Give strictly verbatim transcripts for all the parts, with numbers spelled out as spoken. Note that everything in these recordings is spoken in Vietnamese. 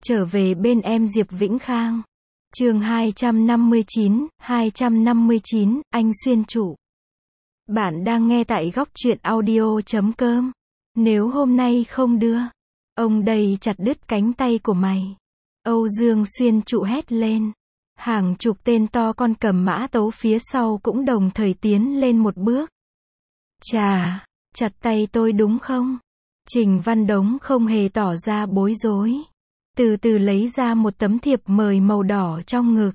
Trở về bên em Diệp Vĩnh Khang. Chương hai trăm năm mươi chín, hai trăm năm mươi chín, anh xuyên trụ. Bạn đang nghe tại góc truyện audio chấm com. Nếu hôm nay không đưa, ông đây chặt đứt cánh tay của mày. Âu Dương Xuyên trụ hét lên. Hàng chục tên to con cầm mã tấu phía sau cũng đồng thời tiến lên một bước. Chà, chặt tay tôi đúng không? Trình Văn Đống không hề tỏ ra bối rối. Từ từ lấy ra một tấm thiệp mời màu đỏ trong ngực.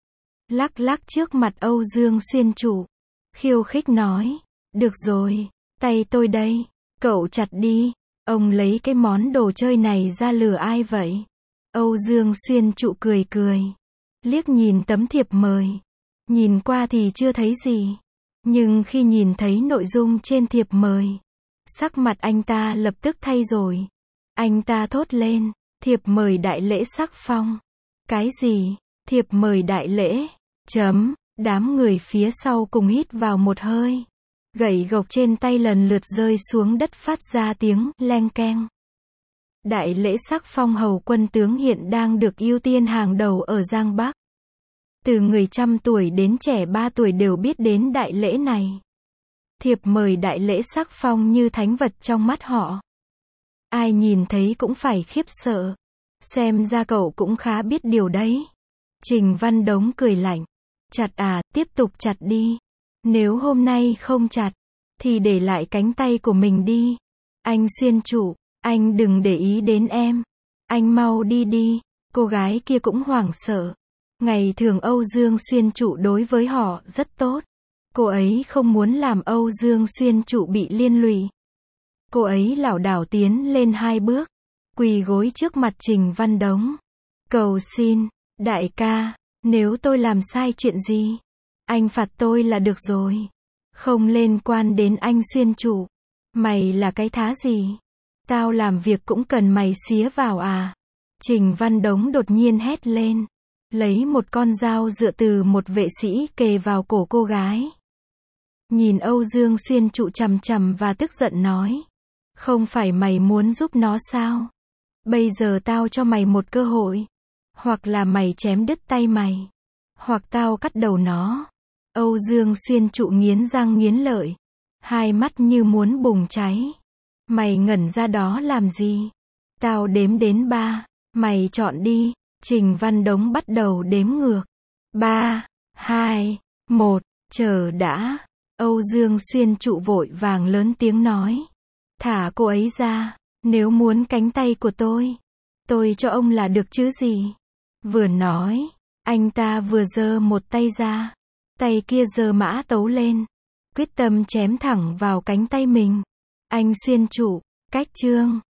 Lắc lắc trước mặt Âu Dương Xuyên trụ. Khiêu khích nói. Được rồi, tay tôi đây. Cậu chặt đi. Ông lấy cái món đồ chơi này ra lừa ai vậy? Âu Dương Xuyên trụ cười cười. Liếc nhìn tấm thiệp mời. Nhìn qua thì chưa thấy gì. Nhưng khi nhìn thấy nội dung trên thiệp mời, sắc mặt anh ta lập tức thay rồi. Anh ta thốt lên. Thiệp mời đại lễ sắc phong. Cái gì? Thiệp mời đại lễ? Chấm. Đám người phía sau cùng hít vào một hơi. Gậy gộc trên tay lần lượt rơi xuống đất phát ra tiếng leng keng. Đại lễ sắc phong hầu quân tướng hiện đang được ưu tiên hàng đầu ở Giang Bắc. Từ người trăm tuổi đến trẻ ba tuổi đều biết đến đại lễ này. Thiệp mời đại lễ sắc phong như thánh vật trong mắt họ. Ai nhìn thấy cũng phải khiếp sợ. Xem ra cậu cũng khá biết điều đấy. Trình Văn Đống cười lạnh. Chặt à, tiếp tục chặt đi. Nếu hôm nay không chặt, thì để lại cánh tay của mình đi. Anh Xuyên trụ, anh đừng để ý đến em. Anh mau đi đi. Cô gái kia cũng hoảng sợ. Ngày thường Âu Dương Xuyên trụ đối với họ rất tốt. Cô ấy không muốn làm Âu Dương Xuyên trụ bị liên lụy. Cô ấy lảo đảo tiến lên hai bước, quỳ gối trước mặt Trình Văn Đống. Cầu xin, đại ca, nếu tôi làm sai chuyện gì, anh phạt tôi là được rồi. Không liên quan đến anh Xuyên trụ. Mày là cái thá gì? Tao làm việc cũng cần mày xía vào à? Trình Văn Đống đột nhiên hét lên. Lấy một con dao dựa từ một vệ sĩ kề vào cổ cô gái. Nhìn Âu Dương Xuyên trụ chằm chằm và tức giận nói. Không phải mày muốn giúp nó sao? Bây giờ tao cho mày một cơ hội. Hoặc là mày chém đứt tay mày. Hoặc tao cắt đầu nó. Âu Dương Xuyên trụ nghiến răng nghiến lợi. Hai mắt như muốn bùng cháy. Mày ngẩn ra đó làm gì? Tao đếm đến ba. Mày chọn đi. Trình Văn Đống bắt đầu đếm ngược. Ba, hai, một, chờ đã. Âu Dương Xuyên trụ vội vàng lớn tiếng nói. Thả cô ấy ra. Nếu muốn cánh tay của tôi, tôi cho ông là được chứ gì. Vừa nói, anh ta vừa giơ một tay ra. Tay kia giơ mã tấu lên. Quyết tâm chém thẳng vào cánh tay mình. Anh Xuyên trụ, cách chương.